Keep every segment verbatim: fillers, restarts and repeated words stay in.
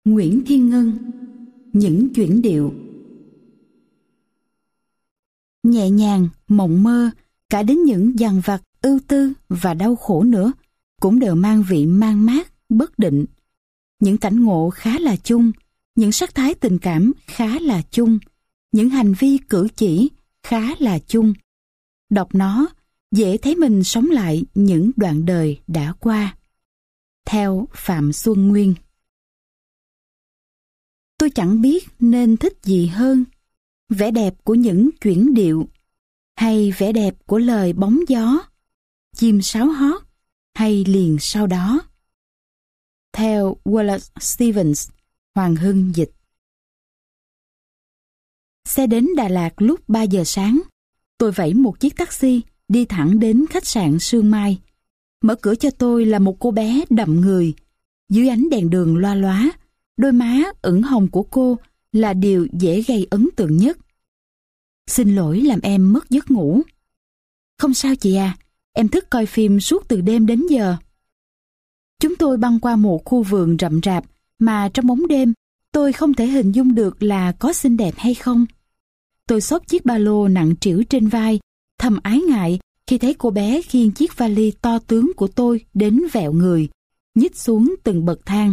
Nguyễn Thiên Ngân. Những chuyển điệu. Nhẹ nhàng, mộng mơ, cả đến những dằn vặt, ưu tư và đau khổ nữa, cũng đều mang vị man mác, bất định. Những cảnh ngộ khá là chung, những sắc thái tình cảm khá là chung, những hành vi cử chỉ khá là chung. Đọc nó, dễ thấy mình sống lại những đoạn đời đã qua. Theo Phạm Xuân Nguyên. Tôi chẳng biết nên thích gì hơn, vẻ đẹp của những chuyển điệu, hay vẻ đẹp của lời bóng gió, chim sáo hót, hay liền sau đó. Theo Wallace Stevens, Hoàng Hưng dịch. Xe đến Đà Lạt lúc ba giờ sáng. Tôi vẫy một chiếc taxi đi thẳng đến khách sạn Sương Mai. Mở cửa cho tôi là một cô bé đậm người. Dưới ánh đèn đường loa lóa, đôi má ửng hồng của cô là điều dễ gây ấn tượng nhất. Xin lỗi làm em mất giấc ngủ. Không sao chị à, em thức coi phim suốt từ đêm đến giờ. Chúng tôi băng qua một khu vườn rậm rạp mà trong bóng đêm tôi không thể hình dung được là có xinh đẹp hay không. Tôi xốc chiếc ba lô nặng trĩu trên vai, thầm ái ngại khi thấy cô bé khiêng chiếc vali to tướng của tôi đến vẹo người, nhích xuống từng bậc thang.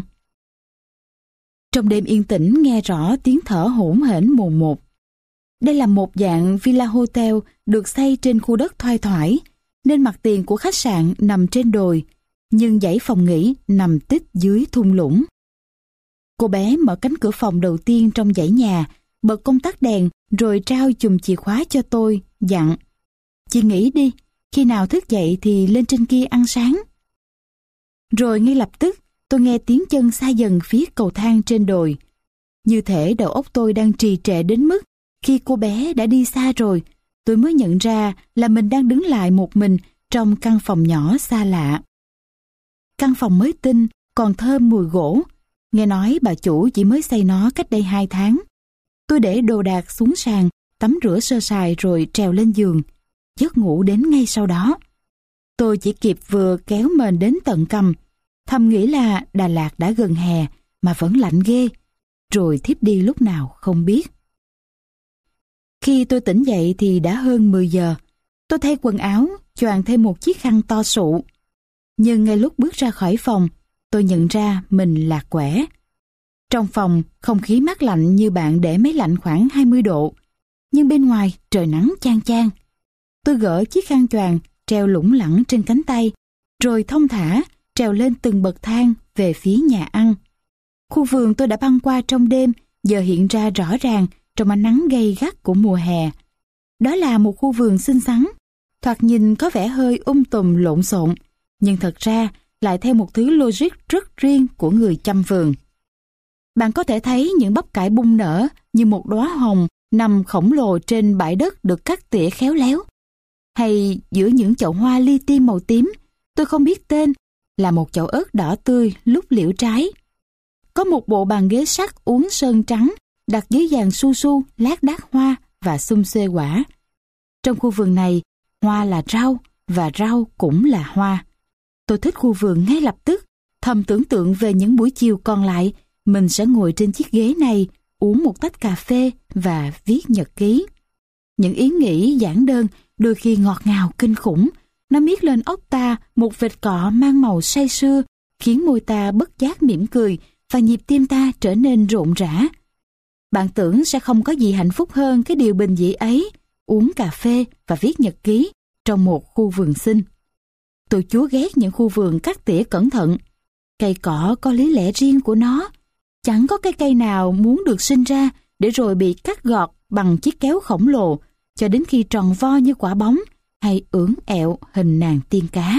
Trong đêm yên tĩnh nghe rõ tiếng thở hổn hển mồn một. Đây là một dạng villa hotel được xây trên khu đất thoai thoải, nên mặt tiền của khách sạn nằm trên đồi, nhưng dãy phòng nghỉ nằm tít dưới thung lũng. Cô bé mở cánh cửa phòng đầu tiên trong dãy nhà, bật công tắc đèn rồi trao chùm chìa khóa cho tôi, dặn: Chị nghĩ đi, khi nào thức dậy thì lên trên kia ăn sáng. Rồi ngay lập tức tôi nghe tiếng chân xa dần phía cầu thang trên đồi. Như thể đầu óc tôi đang trì trệ đến mức khi cô bé đã đi xa rồi, tôi mới nhận ra là mình đang đứng lại một mình trong căn phòng nhỏ xa lạ. Căn phòng mới tinh, còn thơm mùi gỗ. Nghe nói bà chủ chỉ mới xây nó cách đây hai tháng. Tôi để đồ đạc xuống sàn, tắm rửa sơ sài rồi trèo lên giường. Giấc ngủ đến ngay sau đó. Tôi chỉ kịp vừa kéo mền đến tận cằm, thầm nghĩ là Đà Lạt đã gần hè mà vẫn lạnh ghê, rồi thiếp đi lúc nào không biết. Khi tôi tỉnh dậy thì đã hơn mười giờ. Tôi thay quần áo, choàng thêm một chiếc khăn to sụ. Nhưng ngay lúc bước ra khỏi phòng, tôi nhận ra mình lạc quẻ. Trong phòng, không khí mát lạnh như bạn để máy lạnh khoảng hai mươi độ. Nhưng bên ngoài, trời nắng chang chang. Tôi gỡ chiếc khăn choàng, treo lủng lẳng trên cánh tay, rồi thong thả, trèo lên từng bậc thang về phía nhà ăn. Khu vườn tôi đã băng qua trong đêm, giờ hiện ra rõ ràng trong ánh nắng gay gắt của mùa hè. Đó là một khu vườn xinh xắn, thoạt nhìn có vẻ hơi um tùm lộn xộn, nhưng thật ra lại theo một thứ logic rất riêng của người chăm vườn. Bạn có thể thấy những bắp cải bung nở như một đóa hồng nằm khổng lồ trên bãi đất được cắt tỉa khéo léo. Hay giữa những chậu hoa li ti màu tím, tôi không biết tên, là một chậu ớt đỏ tươi lúc liễu trái. Có một bộ bàn ghế sắt uốn sơn trắng đặt dưới giàn su su, lác đác hoa và xum xuê quả. Trong khu vườn này, hoa là rau và rau cũng là hoa. Tôi thích khu vườn ngay lập tức, thầm tưởng tượng về những buổi chiều còn lại, mình sẽ ngồi trên chiếc ghế này, uống một tách cà phê và viết nhật ký. Những ý nghĩ giản đơn, đôi khi ngọt ngào kinh khủng, nó miết lên óc ta một vệt cọ mang màu say sưa, khiến môi ta bất giác mỉm cười và nhịp tim ta trở nên rộn rã. Bạn tưởng sẽ không có gì hạnh phúc hơn cái điều bình dị ấy, uống cà phê và viết nhật ký trong một khu vườn xinh. Tôi chúa ghét những khu vườn cắt tỉa cẩn thận. Cây cỏ có lý lẽ riêng của nó. Chẳng có cái cây nào muốn được sinh ra để rồi bị cắt gọt bằng chiếc kéo khổng lồ cho đến khi tròn vo như quả bóng hay ưỡn ẹo hình nàng tiên cá.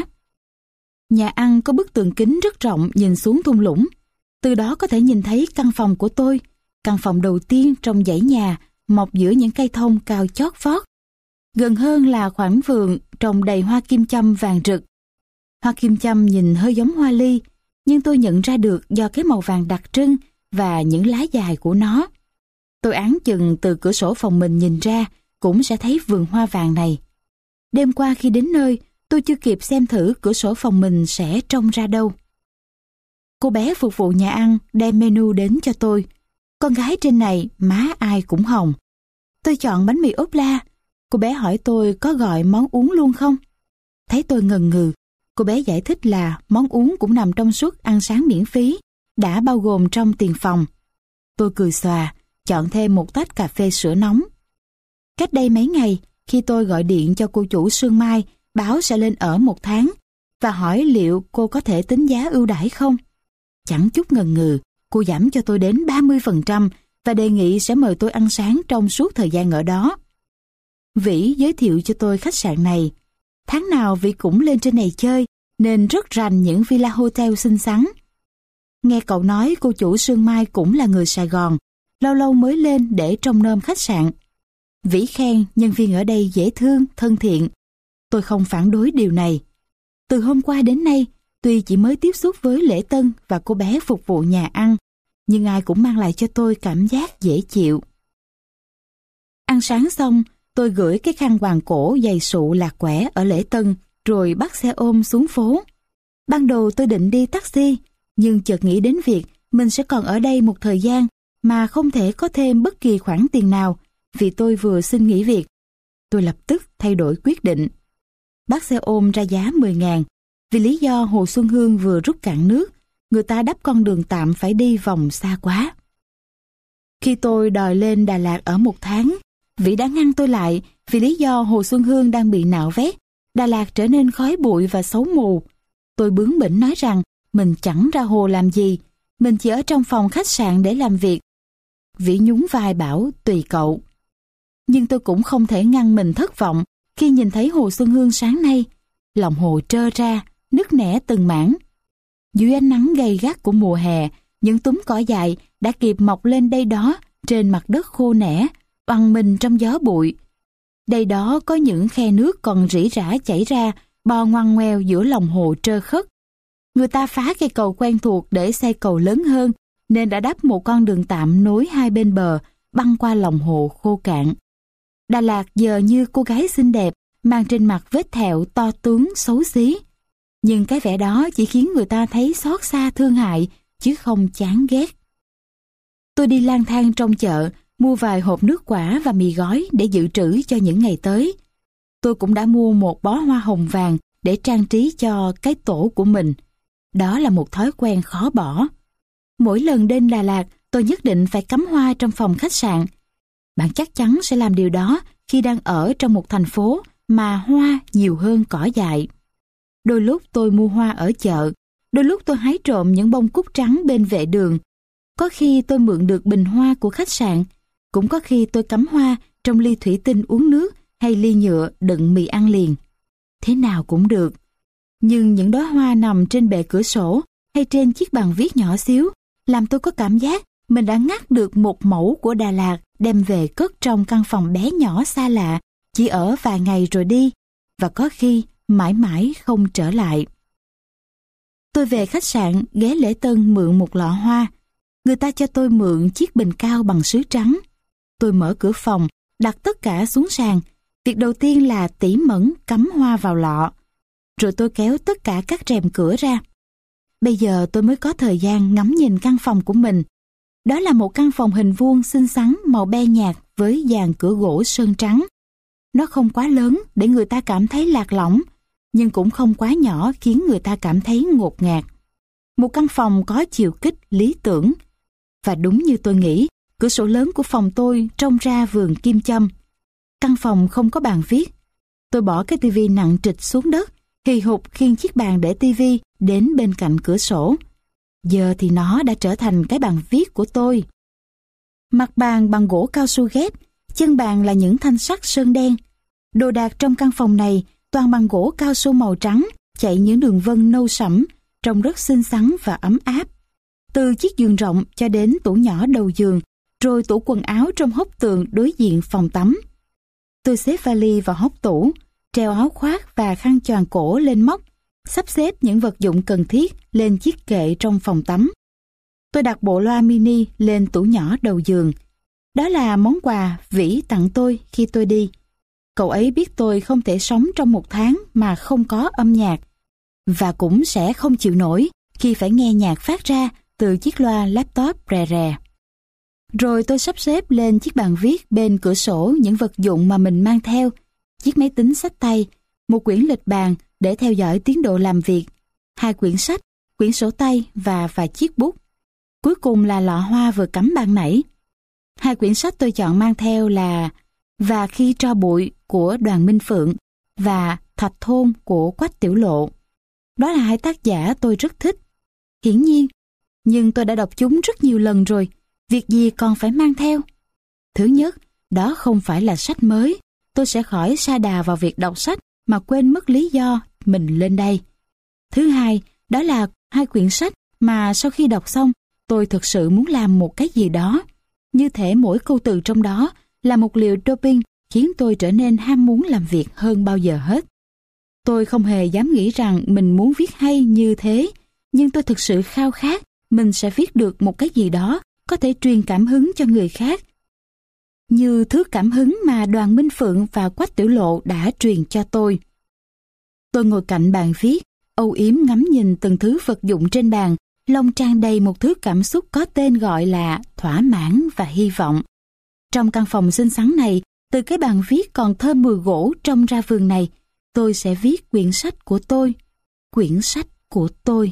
Nhà ăn có bức tường kính rất rộng nhìn xuống thung lũng. Từ đó có thể nhìn thấy căn phòng của tôi, căn phòng đầu tiên trong dãy nhà mọc giữa những cây thông cao chót vót. Gần hơn là khoảng vườn trồng đầy hoa kim châm vàng rực. Hoa kim châm nhìn hơi giống hoa ly, nhưng tôi nhận ra được do cái màu vàng đặc trưng và những lá dài của nó. Tôi áng chừng từ cửa sổ phòng mình nhìn ra cũng sẽ thấy vườn hoa vàng này. Đêm qua khi đến nơi, tôi chưa kịp xem thử cửa sổ phòng mình sẽ trông ra đâu. Cô bé phục vụ nhà ăn đem menu đến cho tôi. Con gái trên này má ai cũng hồng. Tôi chọn bánh mì ốp la. Cô bé hỏi tôi có gọi món uống luôn không? Thấy tôi ngần ngừ, cô bé giải thích là món uống cũng nằm trong suất ăn sáng miễn phí, đã bao gồm trong tiền phòng. Tôi cười xòa, chọn thêm một tách cà phê sữa nóng. Cách đây mấy ngày, khi tôi gọi điện cho cô chủ Sương Mai báo sẽ lên ở một tháng và hỏi liệu cô có thể tính giá ưu đãi không, chẳng chút ngần ngừ, cô giảm cho tôi đến ba mươi phần trăm và đề nghị sẽ mời tôi ăn sáng trong suốt thời gian ở đó. Vĩ giới thiệu cho tôi khách sạn này. Tháng nào Vĩ cũng lên trên này chơi, nên rất rành những villa hotel xinh xắn. Nghe cậu nói cô chủ Sương Mai cũng là người Sài Gòn, lâu lâu mới lên để trông nom khách sạn. Vĩ khen nhân viên ở đây dễ thương, thân thiện. Tôi không phản đối điều này. Từ hôm qua đến nay, tuy chỉ mới tiếp xúc với lễ tân và cô bé phục vụ nhà ăn, nhưng ai cũng mang lại cho tôi cảm giác dễ chịu. Ăn sáng xong, tôi gửi cái khăn quàng cổ dày sụ lạc quẻ ở lễ tân, rồi bắt xe ôm xuống phố. Ban đầu tôi định đi taxi, nhưng chợt nghĩ đến việc mình sẽ còn ở đây một thời gian mà không thể có thêm bất kỳ khoản tiền nào vì tôi vừa xin nghỉ việc. Tôi lập tức thay đổi quyết định. Bắt xe ôm ra giá mười ngàn, vì lý do Hồ Xuân Hương vừa rút cạn nước, người ta đắp con đường tạm phải đi vòng xa quá. Khi tôi đòi lên Đà Lạt ở một tháng, Vĩ đã ngăn tôi lại vì lý do Hồ Xuân Hương đang bị nạo vét, Đà Lạt trở nên khói bụi và xấu mù. Tôi bướng bỉnh nói rằng mình chẳng ra hồ làm gì, mình chỉ ở trong phòng khách sạn để làm việc. Vĩ nhún vai bảo tùy cậu. Nhưng tôi cũng không thể ngăn mình thất vọng khi nhìn thấy Hồ Xuân Hương sáng nay. Lòng hồ trơ ra, nứt nẻ từng mảng. Dưới ánh nắng gay gắt của mùa hè, những túm cỏ dại đã kịp mọc lên đây đó trên mặt đất khô nẻ, oằn mình trong gió bụi. Đây đó có những khe nước còn rỉ rả chảy ra, bò ngoằn ngoèo giữa lòng hồ trơ khất. Người ta phá cây cầu quen thuộc để xây cầu lớn hơn, nên đã đắp một con đường tạm nối hai bên bờ, băng qua lòng hồ khô cạn. Đà Lạt giờ như cô gái xinh đẹp, mang trên mặt vết thẹo to tướng xấu xí. Nhưng cái vẻ đó chỉ khiến người ta thấy xót xa thương hại, chứ không chán ghét. Tôi đi lang thang trong chợ, mua vài hộp nước quả và mì gói để dự trữ cho những ngày tới. Tôi cũng đã mua một bó hoa hồng vàng để trang trí cho cái tổ của mình. Đó là một thói quen khó bỏ. Mỗi lần đến Đà Lạt, tôi nhất định phải cắm hoa trong phòng khách sạn. Bạn chắc chắn sẽ làm điều đó khi đang ở trong một thành phố mà hoa nhiều hơn cỏ dại. Đôi lúc tôi mua hoa ở chợ, đôi lúc tôi hái trộm những bông cúc trắng bên vệ đường. Có khi tôi mượn được bình hoa của khách sạn, cũng có khi tôi cắm hoa trong ly thủy tinh uống nước hay ly nhựa đựng mì ăn liền. Thế nào cũng được. Nhưng những đóa hoa nằm trên bệ cửa sổ hay trên chiếc bàn viết nhỏ xíu làm tôi có cảm giác mình đã ngắt được một mẫu của Đà Lạt đem về cất trong căn phòng bé nhỏ xa lạ, chỉ ở vài ngày rồi đi, và có khi mãi mãi không trở lại. Tôi về khách sạn ghé lễ tân mượn một lọ hoa. Người ta cho tôi mượn chiếc bình cao bằng sứ trắng. Tôi mở cửa phòng, đặt tất cả xuống sàn. Việc đầu tiên là tỉ mẩn cắm hoa vào lọ. Rồi tôi kéo tất cả các rèm cửa ra. Bây giờ tôi mới có thời gian ngắm nhìn căn phòng của mình. Đó là một căn phòng hình vuông xinh xắn màu be nhạt với dàn cửa gỗ sơn trắng. Nó không quá lớn để người ta cảm thấy lạc lõng, nhưng cũng không quá nhỏ khiến người ta cảm thấy ngột ngạt. Một căn phòng có chiều kích lý tưởng. Và đúng như tôi nghĩ, cửa sổ lớn của phòng tôi trông ra vườn kim châm. Căn phòng không có bàn viết. Tôi bỏ cái tivi nặng trịch xuống đất, hì hục khiêng chiếc bàn để tivi đến bên cạnh cửa sổ. Giờ thì nó đã trở thành cái bàn viết của tôi. Mặt bàn bằng gỗ cao su ghép, chân bàn là những thanh sắt sơn đen. Đồ đạc trong căn phòng này toàn bằng gỗ cao su màu trắng, chạy những đường vân nâu sẫm, trông rất xinh xắn và ấm áp. Từ chiếc giường rộng cho đến tủ nhỏ đầu giường, rồi tủ quần áo trong hốc tường đối diện phòng tắm. Tôi xếp vali vào hốc tủ, treo áo khoác và khăn choàng cổ lên móc, sắp xếp những vật dụng cần thiết lên chiếc kệ trong phòng tắm. Tôi đặt bộ loa mini lên tủ nhỏ đầu giường. Đó là món quà Vĩ tặng tôi khi tôi đi. Cậu ấy biết tôi không thể sống trong một tháng mà không có âm nhạc, và cũng sẽ không chịu nổi khi phải nghe nhạc phát ra từ chiếc loa laptop rè rè. Rồi tôi sắp xếp lên chiếc bàn viết bên cửa sổ những vật dụng mà mình mang theo, chiếc máy tính xách tay, một quyển lịch bàn để theo dõi tiến độ làm việc, hai quyển sách, quyển sổ tay và vài chiếc bút. Cuối cùng là lọ hoa vừa cắm ban nãy. Hai quyển sách tôi chọn mang theo là Và Khi Tro Bụi của Đoàn Minh Phượng và Thạch Thôn của Quách Tiểu Lộ. Đó là hai tác giả tôi rất thích. Hiển nhiên, nhưng tôi đã đọc chúng rất nhiều lần rồi, việc gì còn phải mang theo? Thứ nhất, đó không phải là sách mới. Tôi sẽ khỏi sa đà vào việc đọc sách mà quên mất lý do mình lên đây. Thứ hai, đó là hai quyển sách mà sau khi đọc xong, tôi thực sự muốn làm một cái gì đó. Như thể mỗi câu từ trong đó là một liều doping khiến tôi trở nên ham muốn làm việc hơn bao giờ hết. Tôi không hề dám nghĩ rằng mình muốn viết hay như thế, nhưng tôi thực sự khao khát mình sẽ viết được một cái gì đó có thể truyền cảm hứng cho người khác. Như thứ cảm hứng mà Đoàn Minh Phượng và Quách Tiểu Lộ đã truyền cho tôi. Tôi ngồi cạnh bàn viết, âu yếm ngắm nhìn từng thứ vật dụng trên bàn, lòng tràn đầy một thứ cảm xúc có tên gọi là thỏa mãn và hy vọng. Trong căn phòng xinh xắn này, từ cái bàn viết còn thơm mùi gỗ trông ra vườn này, tôi sẽ viết quyển sách của tôi, quyển sách của tôi.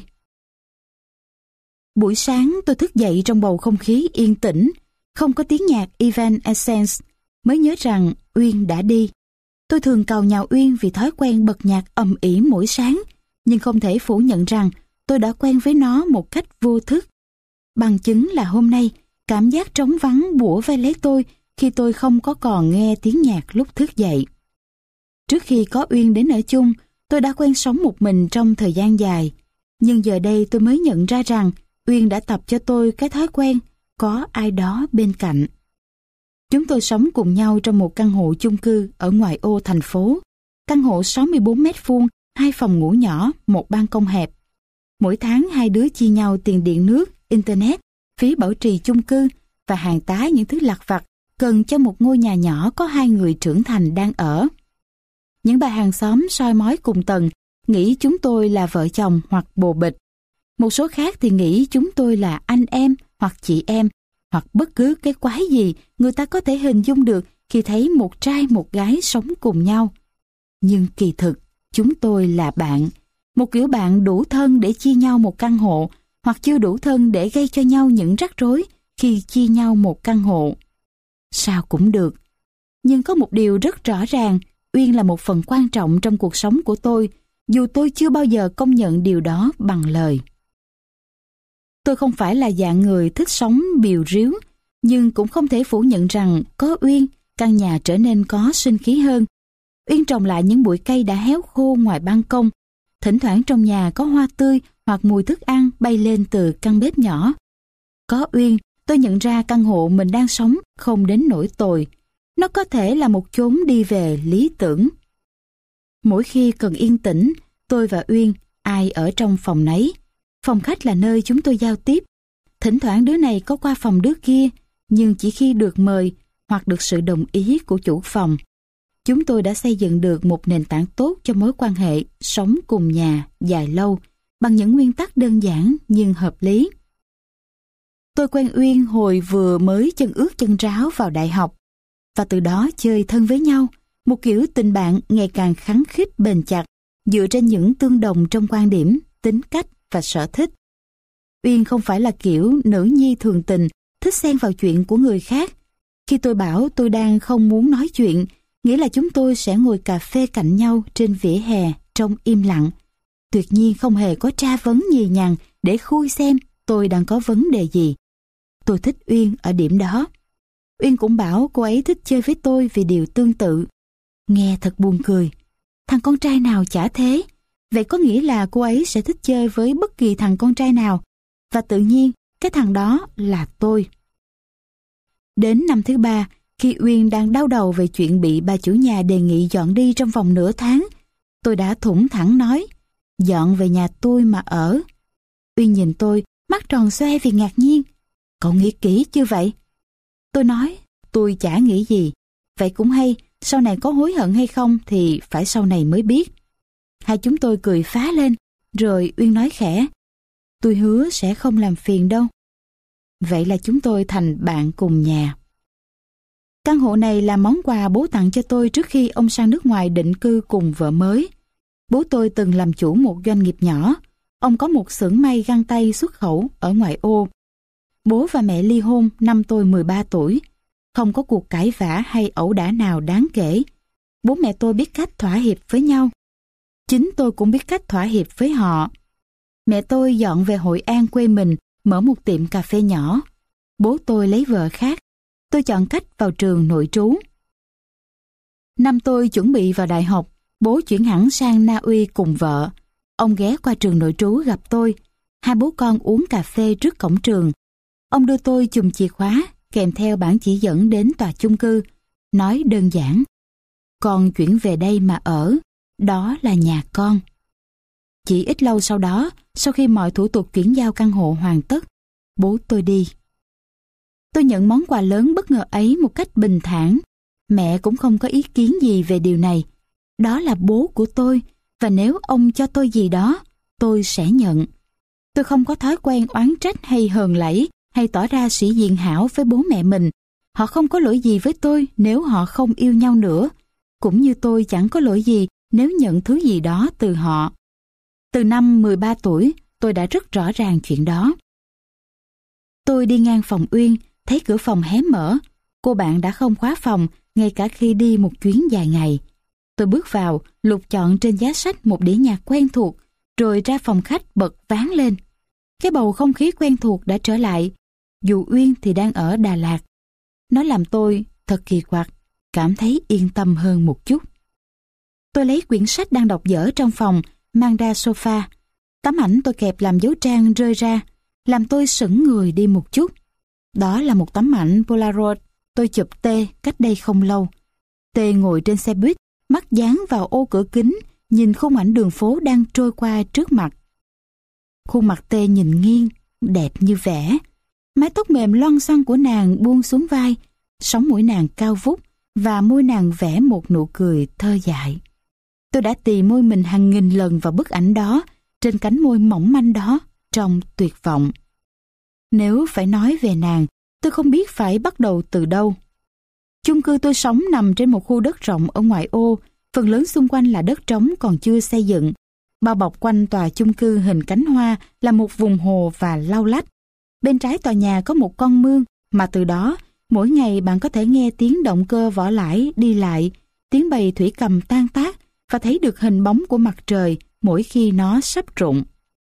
Buổi sáng tôi thức dậy trong bầu không khí yên tĩnh, không có tiếng nhạc Evanescence, mới nhớ rằng Uyên đã đi. Tôi thường càu nhàu Uyên vì thói quen bật nhạc ầm ĩ mỗi sáng, nhưng không thể phủ nhận rằng tôi đã quen với nó một cách vô thức. Bằng chứng là hôm nay, cảm giác trống vắng bủa vây lấy tôi khi tôi không có còn nghe tiếng nhạc lúc thức dậy. Trước khi có Uyên đến ở chung, tôi đã quen sống một mình trong thời gian dài. Nhưng giờ đây tôi mới nhận ra rằng Uyên đã tập cho tôi cái thói quen có ai đó bên cạnh. Chúng tôi sống cùng nhau trong một căn hộ chung cư ở ngoại ô thành phố. Căn hộ sáu mươi bốn mét vuông, hai phòng ngủ nhỏ, một ban công hẹp. Mỗi tháng hai đứa chia nhau tiền điện nước, internet, phí bảo trì chung cư và hàng tá những thứ lặt vặt cần cho một ngôi nhà nhỏ có hai người trưởng thành đang ở. Những bà hàng xóm soi mói cùng tầng nghĩ chúng tôi là vợ chồng hoặc bồ bịch. Một số khác thì nghĩ chúng tôi là anh em hoặc chị em, hoặc bất cứ cái quái gì người ta có thể hình dung được khi thấy một trai một gái sống cùng nhau. Nhưng kỳ thực, chúng tôi là bạn. Một kiểu bạn đủ thân để chia nhau một căn hộ, hoặc chưa đủ thân để gây cho nhau những rắc rối khi chia nhau một căn hộ. Sao cũng được. Nhưng có một điều rất rõ ràng, Uyên là một phần quan trọng trong cuộc sống của tôi, dù tôi chưa bao giờ công nhận điều đó bằng lời. Tôi không phải là dạng người thích sống bìu ríu, nhưng cũng không thể phủ nhận rằng có Uyên, căn nhà trở nên có sinh khí hơn. Uyên trồng lại những bụi cây đã héo khô ngoài ban công. Thỉnh thoảng trong nhà có hoa tươi hoặc mùi thức ăn bay lên từ căn bếp nhỏ. Có Uyên, tôi nhận ra căn hộ mình đang sống không đến nỗi tồi. Nó có thể là một chốn đi về lý tưởng. Mỗi khi cần yên tĩnh, tôi và Uyên, ai ở trong phòng nấy. Phòng khách là nơi chúng tôi giao tiếp. Thỉnh thoảng đứa này có qua phòng đứa kia, nhưng chỉ khi được mời hoặc được sự đồng ý của chủ phòng. Chúng tôi đã xây dựng được một nền tảng tốt cho mối quan hệ sống cùng nhà dài lâu bằng những nguyên tắc đơn giản nhưng hợp lý. Tôi quen Uyên hồi vừa mới chân ướt chân ráo vào đại học, và từ đó chơi thân với nhau, một kiểu tình bạn ngày càng khăng khít bền chặt dựa trên những tương đồng trong quan điểm, tính cách và sở thích. Uyên không phải là kiểu nữ nhi thường tình, thích xen vào chuyện của người khác. Khi tôi bảo tôi đang không muốn nói chuyện, nghĩa là chúng tôi sẽ ngồi cà phê cạnh nhau trên vỉa hè trong im lặng. Tuyệt nhiên không hề có tra vấn nhì nhằng để khui xem tôi đang có vấn đề gì. Tôi thích Uyên ở điểm đó. Uyên cũng bảo cô ấy thích chơi với tôi vì điều tương tự. Nghe thật buồn cười. Thằng con trai nào chả thế. Vậy có nghĩa là cô ấy sẽ thích chơi với bất kỳ thằng con trai nào. Và tự nhiên, cái thằng đó là tôi. Đến năm thứ ba, khi Uyên đang đau đầu về chuyện bị bà chủ nhà đề nghị dọn đi trong vòng nửa tháng, tôi đã thủng thẳng nói, dọn về nhà tôi mà ở. Uyên nhìn tôi, mắt tròn xoe vì ngạc nhiên. Cậu nghĩ kỹ chưa vậy? Tôi nói, tôi chả nghĩ gì. Vậy cũng hay, sau này có hối hận hay không thì phải sau này mới biết. Hai chúng tôi cười phá lên, rồi Uyên nói khẽ, tôi hứa sẽ không làm phiền đâu. Vậy là chúng tôi thành bạn cùng nhà. Căn hộ này là món quà bố tặng cho tôi trước khi ông sang nước ngoài định cư cùng vợ mới. Bố tôi từng làm chủ một doanh nghiệp nhỏ. Ông có một xưởng may găng tay xuất khẩu ở ngoại ô. Bố và mẹ ly hôn năm tôi mười ba tuổi. Không có cuộc cãi vã hay ẩu đả nào đáng kể. Bố mẹ tôi biết cách thỏa hiệp với nhau. Chính tôi cũng biết cách thỏa hiệp với họ. Mẹ tôi dọn về Hội An quê mình, mở một tiệm cà phê nhỏ. Bố tôi lấy vợ khác. Tôi chọn cách vào trường nội trú. Năm tôi chuẩn bị vào đại học, bố chuyển hẳn sang Na Uy cùng vợ. Ông ghé qua trường nội trú gặp tôi. Hai bố con uống cà phê trước cổng trường. Ông đưa tôi chùm chìa khóa kèm theo bản chỉ dẫn đến tòa chung cư. Nói đơn giản: con chuyển về đây mà ở, đó là nhà con. Chỉ ít lâu sau đó, sau khi mọi thủ tục chuyển giao căn hộ hoàn tất, bố tôi đi. Tôi nhận món quà lớn bất ngờ ấy một cách bình thản. Mẹ cũng không có ý kiến gì về điều này. Đó là bố của tôi, và nếu ông cho tôi gì đó, tôi sẽ nhận. Tôi không có thói quen oán trách hay hờn lẫy, hay tỏ ra sĩ diện hảo với bố mẹ mình. Họ không có lỗi gì với tôi nếu họ không yêu nhau nữa, cũng như tôi chẳng có lỗi gì nếu nhận thứ gì đó từ họ. Từ năm mười ba tuổi, tôi đã rất rõ ràng chuyện đó. Tôi đi ngang phòng Uyên, thấy cửa phòng hé mở. Cô bạn đã không khóa phòng, ngay cả khi đi một chuyến dài ngày. Tôi bước vào, lục chọn trên giá sách một đĩa nhạc quen thuộc, rồi ra phòng khách bật ván lên. Cái bầu không khí quen thuộc đã trở lại, dù Uyên thì đang ở Đà Lạt. Nó làm tôi thật kỳ quặc, cảm thấy yên tâm hơn một chút. Tôi lấy quyển sách đang đọc dở trong phòng, mang ra sofa. Tấm ảnh tôi kẹp làm dấu trang rơi ra, làm tôi sững người đi một chút. Đó là một tấm ảnh Polaroid tôi chụp T cách đây không lâu. T ngồi trên xe buýt, mắt dán vào ô cửa kính, nhìn khung ảnh đường phố đang trôi qua trước mặt. Khuôn mặt T nhìn nghiêng, đẹp như vẽ. Mái tóc mềm loăn xoăn của nàng buông xuống vai, sống mũi nàng cao vút và môi nàng vẽ một nụ cười thơ dại. Tôi đã tì môi mình hàng nghìn lần vào bức ảnh đó, trên cánh môi mỏng manh đó, trong tuyệt vọng. Nếu phải nói về nàng, tôi không biết phải bắt đầu từ đâu. Chung cư tôi sống nằm trên một khu đất rộng ở ngoại ô, phần lớn xung quanh là đất trống còn chưa xây dựng. Bao bọc quanh tòa chung cư hình cánh hoa là một vùng hồ và lau lách. Bên trái tòa nhà có một con mương, mà từ đó, mỗi ngày bạn có thể nghe tiếng động cơ vỏ lãi đi lại, tiếng bầy thủy cầm tan tác và thấy được hình bóng của mặt trời mỗi khi nó sắp rụng.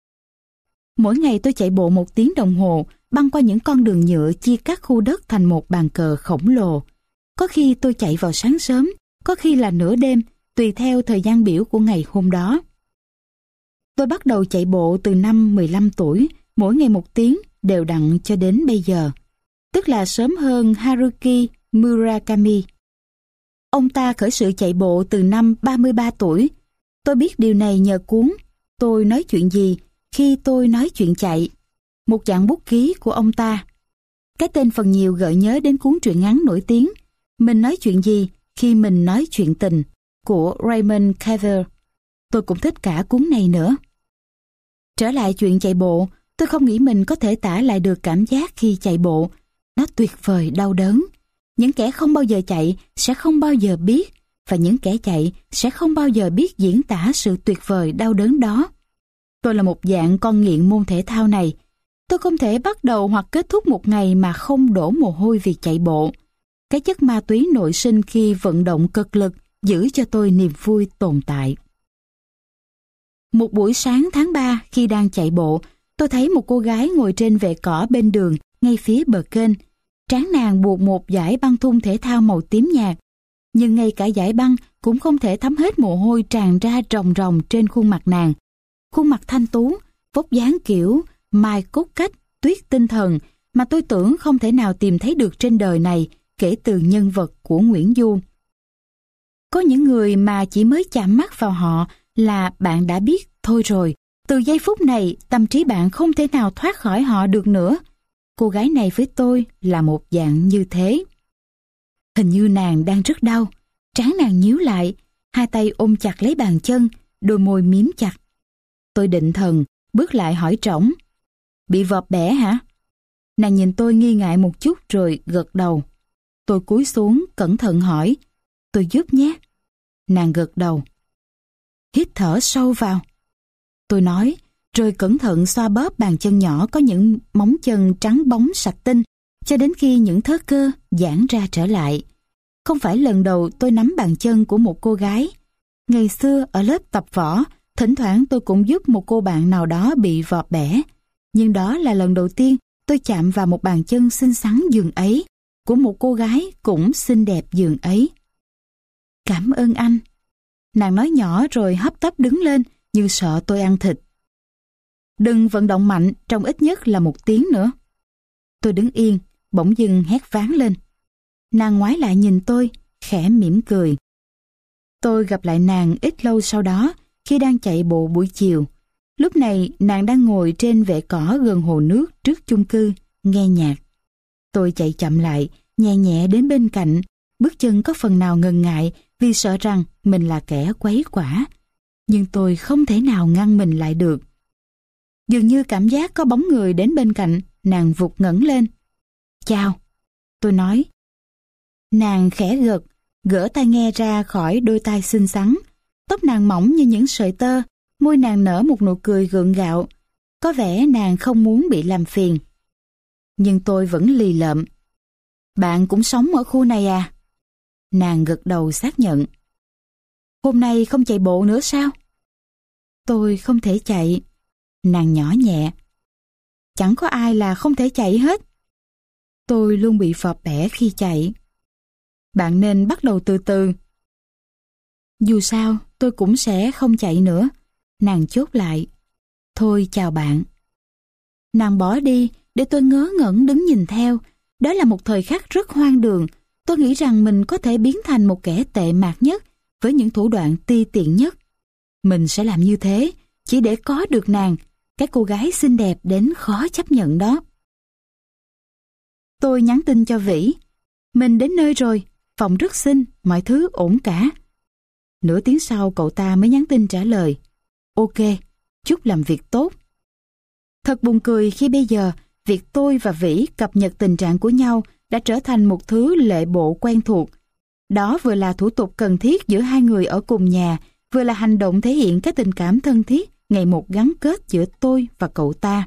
Mỗi ngày tôi chạy bộ một tiếng đồng hồ, băng qua những con đường nhựa chia cắt khu đất thành một bàn cờ khổng lồ. Có khi tôi chạy vào sáng sớm, có khi là nửa đêm, tùy theo thời gian biểu của ngày hôm đó. Tôi bắt đầu chạy bộ từ năm mười lăm tuổi, mỗi ngày một tiếng, đều đặn cho đến bây giờ. Tức là sớm hơn Haruki Murakami. Ông ta khởi sự chạy bộ từ năm ba mươi ba tuổi. Tôi biết điều này nhờ cuốn Tôi nói chuyện gì khi tôi nói chuyện chạy, một dạng bút ký của ông ta. Cái tên phần nhiều gợi nhớ đến cuốn truyện ngắn nổi tiếng Mình nói chuyện gì khi mình nói chuyện tình của Raymond Carver. Tôi cũng thích cả cuốn này nữa. Trở lại chuyện chạy bộ, tôi không nghĩ mình có thể tả lại được cảm giác khi chạy bộ. Nó tuyệt vời đau đớn. Những kẻ không bao giờ chạy sẽ không bao giờ biết, và những kẻ chạy sẽ không bao giờ biết diễn tả sự tuyệt vời đau đớn đó. Tôi là một dạng con nghiện môn thể thao này. Tôi không thể bắt đầu hoặc kết thúc một ngày mà không đổ mồ hôi vì chạy bộ. Cái chất ma túy nội sinh khi vận động cực lực giữ cho tôi niềm vui tồn tại. Một buổi sáng tháng ba khi đang chạy bộ, tôi thấy một cô gái ngồi trên vệ cỏ bên đường ngay phía bờ kênh. Trán nàng buộc một dải băng thun thể thao màu tím nhạt. Nhưng ngay cả dải băng cũng không thể thấm hết mồ hôi tràn ra ròng ròng trên khuôn mặt nàng. Khuôn mặt thanh tú, vóc dáng kiểu mai cốt cách, tuyết tinh thần mà tôi tưởng không thể nào tìm thấy được trên đời này kể từ nhân vật của Nguyễn Du. Có những người mà chỉ mới chạm mắt vào họ là bạn đã biết thôi rồi. Từ giây phút này, tâm trí bạn không thể nào thoát khỏi họ được nữa. Cô gái này với tôi là một dạng như thế. Hình như nàng đang rất đau. Trán nàng nhíu lại, hai tay ôm chặt lấy bàn chân, đôi môi mím chặt. Tôi định thần, bước lại hỏi trỏng. Bị vợp bẻ hả? Nàng nhìn tôi nghi ngại một chút rồi gật đầu. Tôi cúi xuống cẩn thận hỏi, tôi giúp nhé. Nàng gật đầu. Hít thở sâu vào. Tôi nói, rồi cẩn thận xoa bóp bàn chân nhỏ có những móng chân trắng bóng sạch tinh, cho đến khi những thớ cơ giãn ra trở lại. Không phải lần đầu tôi nắm bàn chân của một cô gái. Ngày xưa ở lớp tập võ, thỉnh thoảng tôi cũng giúp một cô bạn nào đó bị vọt bẻ. Nhưng đó là lần đầu tiên tôi chạm vào một bàn chân xinh xắn giường ấy, của một cô gái cũng xinh đẹp giường ấy. Cảm ơn anh. Nàng nói nhỏ rồi hấp tấp đứng lên như sợ tôi ăn thịt. Đừng vận động mạnh trong ít nhất là một tiếng nữa. Tôi đứng yên, bỗng dưng hét váng lên. Nàng ngoái lại nhìn tôi, khẽ mỉm cười. Tôi gặp lại nàng ít lâu sau đó khi đang chạy bộ buổi chiều. Lúc này nàng đang ngồi trên vệ cỏ gần hồ nước trước chung cư, nghe nhạc. Tôi chạy chậm lại, nhẹ nhẹ đến bên cạnh, bước chân có phần nào ngần ngại vì sợ rằng mình là kẻ quấy quả. Nhưng tôi không thể nào ngăn mình lại được. Dường như cảm giác có bóng người đến bên cạnh, nàng vụt ngẩng lên. Chào, tôi nói. Nàng khẽ gật, gỡ tai nghe ra khỏi đôi tai xinh xắn. Tóc nàng mỏng như những sợi tơ, môi nàng nở một nụ cười gượng gạo. Có vẻ nàng không muốn bị làm phiền. Nhưng tôi vẫn lì lợm. Bạn cũng sống ở khu này à? Nàng gật đầu xác nhận. Hôm nay không chạy bộ nữa sao? Tôi không thể chạy. Nàng nhỏ nhẹ. Chẳng có ai là không thể chạy hết. Tôi luôn bị phọp bẻ khi chạy. Bạn nên bắt đầu từ từ. Dù sao, tôi cũng sẽ không chạy nữa. Nàng chốt lại. Thôi chào bạn. Nàng bỏ đi để tôi ngớ ngẩn đứng nhìn theo. Đó là một thời khắc rất hoang đường. Tôi nghĩ rằng mình có thể biến thành một kẻ tệ mạc nhất với những thủ đoạn ti tiện nhất. Mình sẽ làm như thế chỉ để có được nàng, cái cô gái xinh đẹp đến khó chấp nhận đó. Tôi nhắn tin cho Vĩ. Mình đến nơi rồi, phòng rất xinh, mọi thứ ổn cả. Nửa tiếng sau cậu ta mới nhắn tin trả lời. Ok, chúc làm việc tốt. Thật buồn cười khi bây giờ, việc tôi và Vĩ cập nhật tình trạng của nhau đã trở thành một thứ lệ bộ quen thuộc. Đó vừa là thủ tục cần thiết giữa hai người ở cùng nhà, vừa là hành động thể hiện cái tình cảm thân thiết ngày một gắn kết giữa tôi và cậu ta.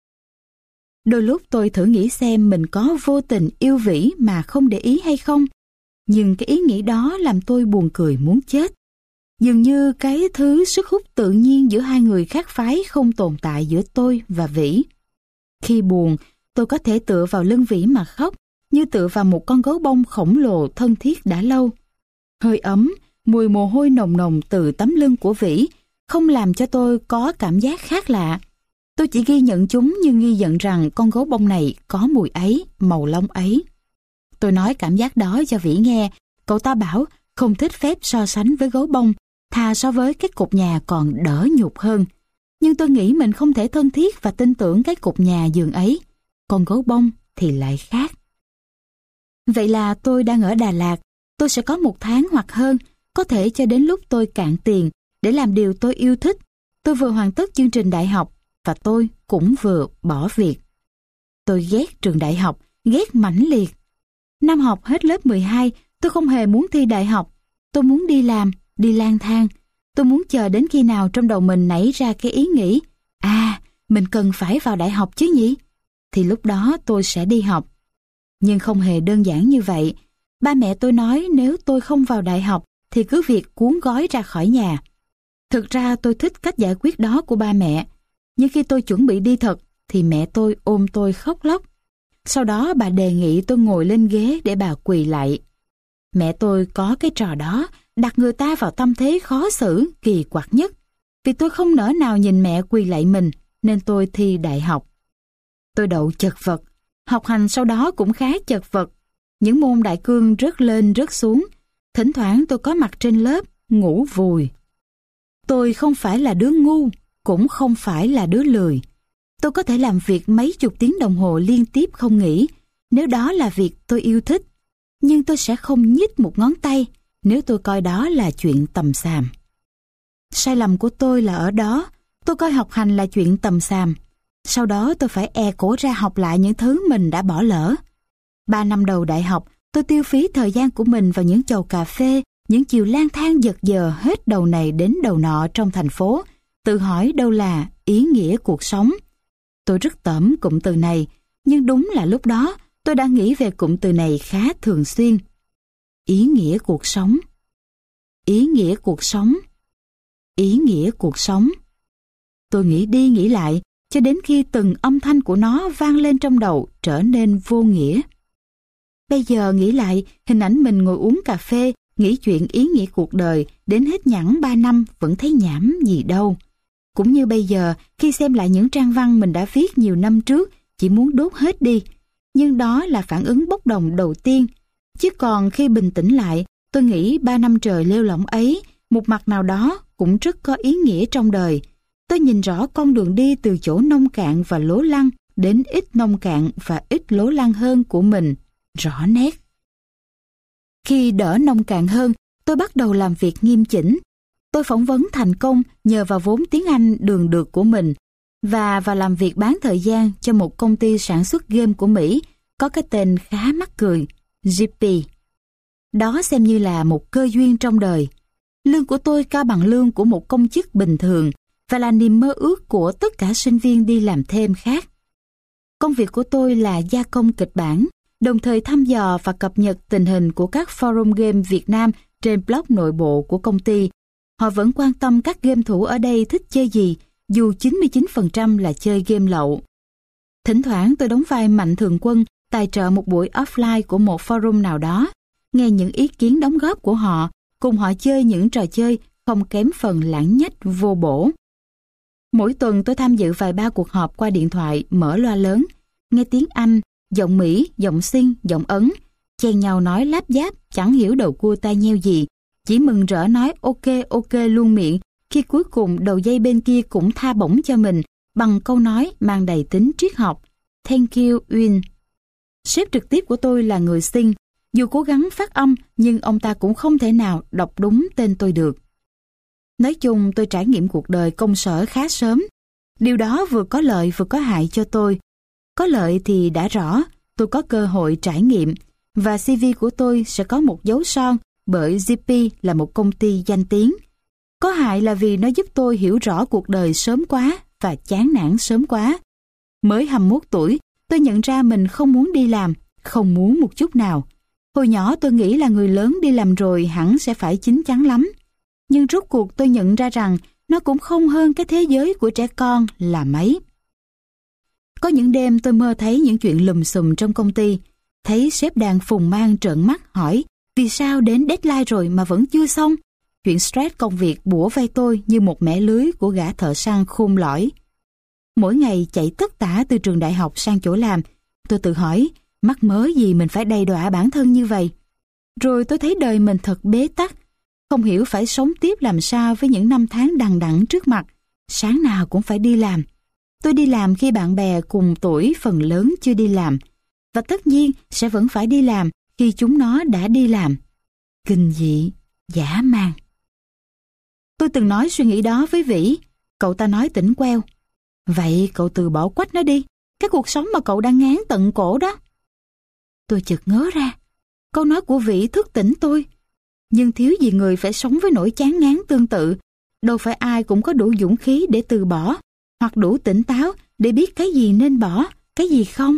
Đôi lúc tôi thử nghĩ xem mình có vô tình yêu Vĩ mà không để ý hay không, nhưng cái ý nghĩ đó làm tôi buồn cười muốn chết. Dường như cái thứ sức hút tự nhiên giữa hai người khác phái không tồn tại giữa tôi và Vĩ. Khi buồn, tôi có thể tựa vào lưng Vĩ mà khóc, như tựa vào một con gấu bông khổng lồ thân thiết đã lâu. Hơi ấm, mùi mồ hôi nồng nồng từ tấm lưng của Vĩ không làm cho tôi có cảm giác khác lạ. Tôi chỉ ghi nhận chúng như ghi nhận rằng con gấu bông này có mùi ấy, màu lông ấy. Tôi nói cảm giác đó cho Vĩ nghe. Cậu ta bảo không thích phép so sánh với gấu bông, thà so với cái cột nhà còn đỡ nhục hơn. Nhưng tôi nghĩ mình không thể thân thiết và tin tưởng cái cột nhà giường ấy. Còn gấu bông thì lại khác. Vậy là tôi đang ở Đà Lạt. Tôi sẽ có một tháng hoặc hơn, có thể cho đến lúc tôi cạn tiền, để làm điều tôi yêu thích. Tôi vừa hoàn tất chương trình đại học và tôi cũng vừa bỏ việc. Tôi ghét trường đại học, ghét mãnh liệt. Năm học hết lớp mười hai, tôi không hề muốn thi đại học. Tôi muốn đi làm, đi lang thang. Tôi muốn chờ đến khi nào trong đầu mình nảy ra cái ý nghĩ, à, mình cần phải vào đại học chứ nhỉ? Thì lúc đó tôi sẽ đi học. Nhưng không hề đơn giản như vậy. Ba mẹ tôi nói nếu tôi không vào đại học thì cứ việc cuốn gói ra khỏi nhà. Thực ra tôi thích cách giải quyết đó của ba mẹ. Nhưng khi tôi chuẩn bị đi thật thì mẹ tôi ôm tôi khóc lóc. Sau đó bà đề nghị tôi ngồi lên ghế để bà quỳ lại. Mẹ tôi có cái trò đó, đặt người ta vào tâm thế khó xử, kỳ quặc nhất. Vì tôi không nỡ nào nhìn mẹ quỳ lạy mình, nên tôi thi đại học. Tôi đậu chật vật. Học hành sau đó cũng khá chật vật. Những môn đại cương rớt lên rớt xuống. Thỉnh thoảng tôi có mặt trên lớp, ngủ vùi. Tôi không phải là đứa ngu, cũng không phải là đứa lười. Tôi có thể làm việc mấy chục tiếng đồng hồ liên tiếp không nghỉ, nếu đó là việc tôi yêu thích. Nhưng tôi sẽ không nhích một ngón tay nếu tôi coi đó là chuyện tầm xàm. Sai lầm của tôi là ở đó, tôi coi học hành là chuyện tầm xàm. Sau đó tôi phải e cổ ra học lại những thứ mình đã bỏ lỡ. Ba năm đầu đại học, tôi tiêu phí thời gian của mình vào những chầu cà phê, những chiều lang thang giật giờ hết đầu này đến đầu nọ trong thành phố, tự hỏi đâu là ý nghĩa cuộc sống. Tôi rất tởm cụm từ này, nhưng đúng là lúc đó tôi đã nghĩ về cụm từ này khá thường xuyên. Ý nghĩa cuộc sống. Ý nghĩa cuộc sống. Ý nghĩa cuộc sống. Tôi nghĩ đi nghĩ lại, cho đến khi từng âm thanh của nó vang lên trong đầu trở nên vô nghĩa. Bây giờ nghĩ lại, hình ảnh mình ngồi uống cà phê, nghĩ chuyện ý nghĩa cuộc đời, đến hết nhẵn ba năm vẫn thấy nhảm gì đâu. Cũng như bây giờ, khi xem lại những trang văn mình đã viết nhiều năm trước, chỉ muốn đốt hết đi. Nhưng đó là phản ứng bốc đồng đầu tiên. Chứ còn khi bình tĩnh lại, tôi nghĩ ba năm trời lêu lỏng ấy, một mặt nào đó cũng rất có ý nghĩa trong đời. Tôi nhìn rõ con đường đi từ chỗ nông cạn và lố lăng đến ít nông cạn và ít lố lăng hơn của mình, rõ nét. Khi đỡ nông cạn hơn, tôi bắt đầu làm việc nghiêm chỉnh. Tôi phỏng vấn thành công nhờ vào vốn tiếng Anh đường được của mình và và làm việc bán thời gian cho một công ty sản xuất game của Mỹ có cái tên khá mắc cười, giê pê. Đó xem như là một cơ duyên trong đời. Lương của tôi cao bằng lương của một công chức bình thường và là niềm mơ ước của tất cả sinh viên đi làm thêm khác. Công việc của tôi là gia công kịch bản, đồng thời thăm dò và cập nhật tình hình của các forum game Việt Nam trên blog nội bộ của công ty. Họ vẫn quan tâm các game thủ ở đây thích chơi gì, dù chín mươi chín phần trăm là chơi game lậu. Thỉnh thoảng tôi đóng vai Mạnh Thường Quân, tài trợ một buổi offline của một forum nào đó, nghe những ý kiến đóng góp của họ, cùng họ chơi những trò chơi không kém phần lãng nhách vô bổ. Mỗi tuần tôi tham dự vài ba cuộc họp qua điện thoại mở loa lớn, nghe tiếng Anh, giọng Mỹ, giọng Sinh, giọng Ấn, chen nhau nói láp giáp, chẳng hiểu đầu cua tai nheo gì, chỉ mừng rỡ nói ok ok luôn miệng, khi cuối cùng đầu dây bên kia cũng tha bổng cho mình bằng câu nói mang đầy tính triết học. Thank you, Uyên. Sếp trực tiếp của tôi là người Sinh, dù cố gắng phát âm nhưng ông ta cũng không thể nào đọc đúng tên tôi được. Nói chung tôi trải nghiệm cuộc đời công sở khá sớm. Điều đó vừa có lợi vừa có hại cho tôi. Có lợi thì đã rõ, tôi có cơ hội trải nghiệm và xê vê của tôi sẽ có một dấu son bởi giê pê là một công ty danh tiếng. Có hại là vì nó giúp tôi hiểu rõ cuộc đời sớm quá và chán nản sớm quá. Mới hai mươi mốt tuổi, tôi nhận ra mình không muốn đi làm, không muốn một chút nào. Hồi nhỏ tôi nghĩ là người lớn đi làm rồi hẳn sẽ phải chín chắn lắm. Nhưng rốt cuộc tôi nhận ra rằng nó cũng không hơn cái thế giới của trẻ con là mấy. Có những đêm tôi mơ thấy những chuyện lùm xùm trong công ty, thấy sếp đang phùng mang trợn mắt hỏi vì sao đến deadline rồi mà vẫn chưa xong. Chuyện stress công việc bủa vai tôi như một mẻ lưới của gã thợ săn khôn lỏi. Mỗi ngày chạy tất tả từ trường đại học sang chỗ làm, tôi tự hỏi mắc mớ gì mình phải đầy đọa bản thân như vậy. Rồi tôi thấy đời mình thật bế tắc, không hiểu phải sống tiếp làm sao với những năm tháng đằng đẵng trước mặt. Sáng nào cũng phải đi làm. Tôi đi làm khi bạn bè cùng tuổi phần lớn chưa đi làm, và tất nhiên sẽ vẫn phải đi làm khi chúng nó đã đi làm. Kinh dị, dã man. Tôi từng nói suy nghĩ đó với Vĩ. Cậu ta nói tỉnh queo. Vậy cậu từ bỏ quách nó đi, cái cuộc sống mà cậu đang ngán tận cổ đó. Tôi chợt ngớ ra. Câu nói của Vĩ thức tỉnh tôi. Nhưng thiếu gì người phải sống với nỗi chán ngán tương tự. Đâu phải ai cũng có đủ dũng khí để từ bỏ, hoặc đủ tỉnh táo để biết cái gì nên bỏ, cái gì không.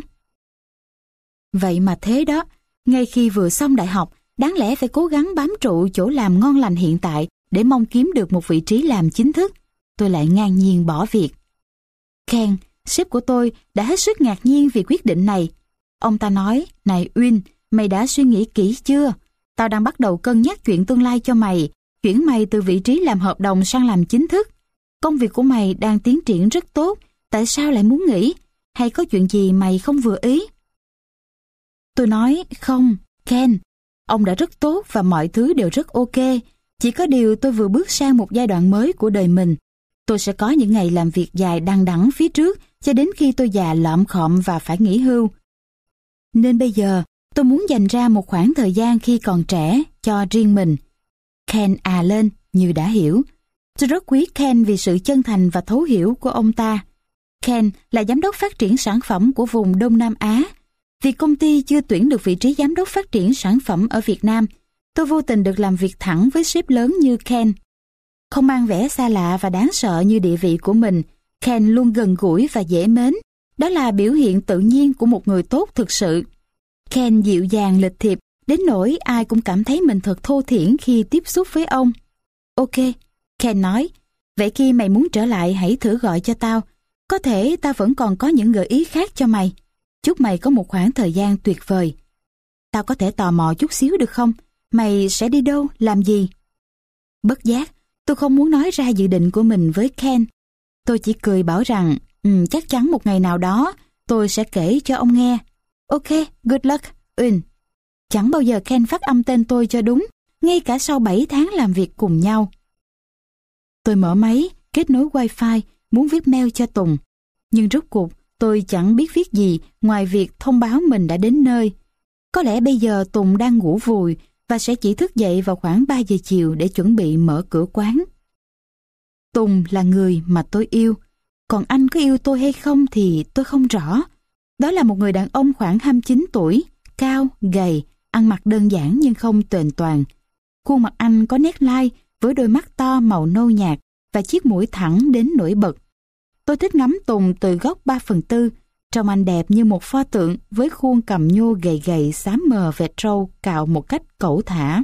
Vậy mà thế đó, ngay khi vừa xong đại học, đáng lẽ phải cố gắng bám trụ chỗ làm ngon lành hiện tại để mong kiếm được một vị trí làm chính thức, tôi lại ngang nhiên bỏ việc. Ken, sếp của tôi, đã hết sức ngạc nhiên vì quyết định này. Ông ta nói, này Uyên, mày đã suy nghĩ kỹ chưa? Tao đang bắt đầu cân nhắc chuyện tương lai cho mày, chuyển mày từ vị trí làm hợp đồng sang làm chính thức. Công việc của mày đang tiến triển rất tốt, tại sao lại muốn nghỉ? Hay có chuyện gì mày không vừa ý? Tôi nói, không, Ken, ông đã rất tốt và mọi thứ đều rất ok. Chỉ có điều tôi vừa bước sang một giai đoạn mới của đời mình. Tôi sẽ có những ngày làm việc dài đằng đẵng phía trước cho đến khi tôi già lợm khọm và phải nghỉ hưu. Nên bây giờ, tôi muốn dành ra một khoảng thời gian khi còn trẻ cho riêng mình. Ken à lên, như đã hiểu. Tôi rất quý Ken vì sự chân thành và thấu hiểu của ông ta. Ken là giám đốc phát triển sản phẩm của vùng Đông Nam Á. Vì công ty chưa tuyển được vị trí giám đốc phát triển sản phẩm ở Việt Nam, tôi vô tình được làm việc thẳng với sếp lớn như Ken. Không mang vẻ xa lạ và đáng sợ như địa vị của mình, Ken luôn gần gũi và dễ mến. Đó là biểu hiện tự nhiên của một người tốt thực sự. Ken dịu dàng lịch thiệp, đến nỗi ai cũng cảm thấy mình thật thô thiển khi tiếp xúc với ông. Ok, Ken nói, vậy khi mày muốn trở lại hãy thử gọi cho tao. Có thể tao vẫn còn có những gợi ý khác cho mày. Chúc mày có một khoảng thời gian tuyệt vời. Tao có thể tò mò chút xíu được không? Mày sẽ đi đâu, làm gì? Bất giác, tôi không muốn nói ra dự định của mình với Ken. Tôi chỉ cười bảo rằng, ừ, chắc chắn một ngày nào đó tôi sẽ kể cho ông nghe. Ok, good luck, Uyên. Chẳng bao giờ Ken phát âm tên tôi cho đúng, ngay cả sau bảy tháng làm việc cùng nhau. Tôi mở máy, kết nối wifi, muốn viết mail cho Tùng. Nhưng rốt cuộc, tôi chẳng biết viết gì ngoài việc thông báo mình đã đến nơi. Có lẽ bây giờ Tùng đang ngủ vùi và sẽ chỉ thức dậy vào khoảng ba giờ chiều để chuẩn bị mở cửa quán. Tùng là người mà tôi yêu. Còn anh có yêu tôi hay không thì tôi không rõ. Đó là một người đàn ông khoảng hai mươi chín tuổi, cao, gầy, ăn mặc đơn giản nhưng không tuềnh toàng. Khuôn mặt anh có nét lai với đôi mắt to màu nâu nhạt và chiếc mũi thẳng đến nổi bật. Tôi thích ngắm Tùng từ góc ba phần tư, trông anh đẹp như một pho tượng với khuôn cằm nhô gầy gầy xám mờ vệt râu cạo một cách cẩu thả.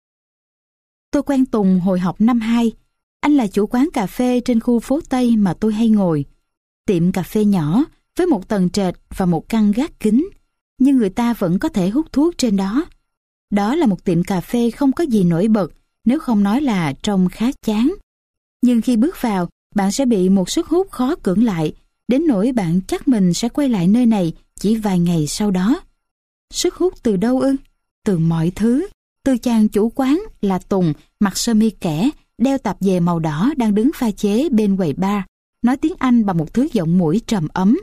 Tôi quen Tùng hồi học năm hai. Anh là chủ quán cà phê trên khu phố Tây mà tôi hay ngồi. Tiệm cà phê nhỏ với một tầng trệt và một căn gác kính, nhưng người ta vẫn có thể hút thuốc trên đó. Đó là một tiệm cà phê không có gì nổi bật, nếu không nói là trông khá chán. Nhưng khi bước vào, bạn sẽ bị một sức hút khó cưỡng lại, đến nỗi bạn chắc mình sẽ quay lại nơi này chỉ vài ngày sau đó. Sức hút từ đâu ư? Từ mọi thứ. Từ chàng chủ quán là Tùng, mặc sơ mi kẻ, đeo tạp dề màu đỏ đang đứng pha chế bên quầy bar, nói tiếng Anh bằng một thứ giọng mũi trầm ấm.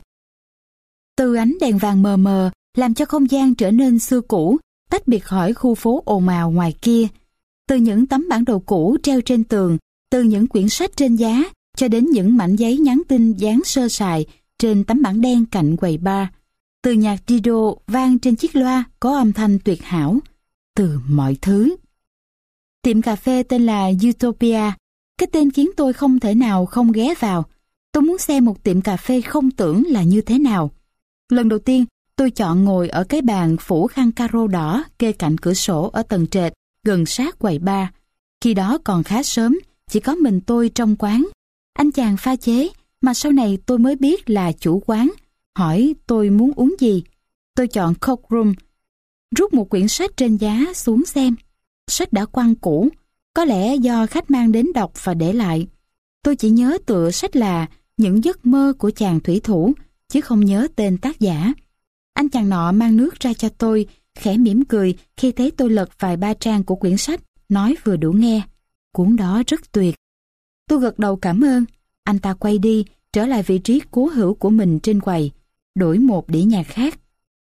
Từ ánh đèn vàng mờ mờ làm cho không gian trở nên xưa cũ, tách biệt khỏi khu phố ồn ào ngoài kia. Từ những tấm bản đồ cũ treo trên tường, từ những quyển sách trên giá, cho đến những mảnh giấy nhắn tin dán sơ sài trên tấm bảng đen cạnh quầy bar. Từ nhạc Dido vang trên chiếc loa có âm thanh tuyệt hảo. Từ mọi thứ. Tiệm cà phê tên là Utopia. Cái tên khiến tôi không thể nào không ghé vào. Tôi muốn xem một tiệm cà phê không tưởng là như thế nào. Lần đầu tiên, tôi chọn ngồi ở cái bàn phủ khăn caro đỏ kê cạnh cửa sổ ở tầng trệt, gần sát quầy bar. Khi đó còn khá sớm, chỉ có mình tôi trong quán. Anh chàng pha chế, mà sau này tôi mới biết là chủ quán, hỏi tôi muốn uống gì. Tôi chọn Coke Room, rút một quyển sách trên giá xuống xem. Sách đã quăng cũ, có lẽ do khách mang đến đọc và để lại. Tôi chỉ nhớ tựa sách là Những giấc mơ của chàng thủy thủ, chứ không nhớ tên tác giả. Anh chàng nọ mang nước ra cho tôi, khẽ mỉm cười khi thấy tôi lật vài ba trang của quyển sách, nói vừa đủ nghe. Cuốn đó rất tuyệt. Tôi gật đầu cảm ơn. Anh ta quay đi, trở lại vị trí cố hữu của mình trên quầy, đổi một đĩa nhạc khác.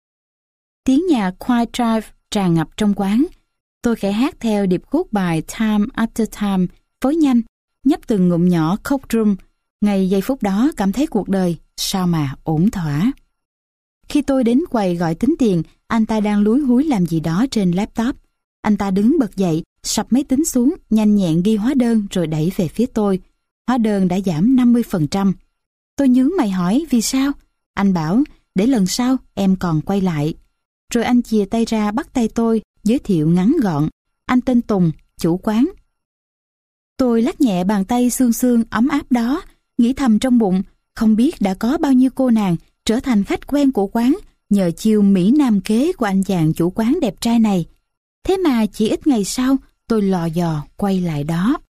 Tiếng nhạc Quiet Drive tràn ngập trong quán. Tôi khẽ hát theo điệp khúc bài Time After Time, phối nhanh, nhấp từng ngụm nhỏ Coke Room. Ngay giây phút đó cảm thấy cuộc đời sao mà ổn thỏa. Khi tôi đến quầy gọi tính tiền, anh ta đang lúi húi làm gì đó trên laptop. Anh ta đứng bật dậy, sập máy tính xuống, nhanh nhẹn ghi hóa đơn rồi đẩy về phía tôi. Hóa đơn đã giảm năm mươi phần trăm. Tôi nhướng mày hỏi vì sao? Anh bảo, để lần sau em còn quay lại. Rồi anh chìa tay ra bắt tay tôi, giới thiệu ngắn gọn. Anh tên Tùng, chủ quán. Tôi lắc nhẹ bàn tay xương xương ấm áp đó, nghĩ thầm trong bụng, không biết đã có bao nhiêu cô nàng trở thành khách quen của quán nhờ chiêu mỹ nam kế của anh chàng chủ quán đẹp trai này. Thế mà chỉ ít ngày sau, tôi lò dò quay lại đó.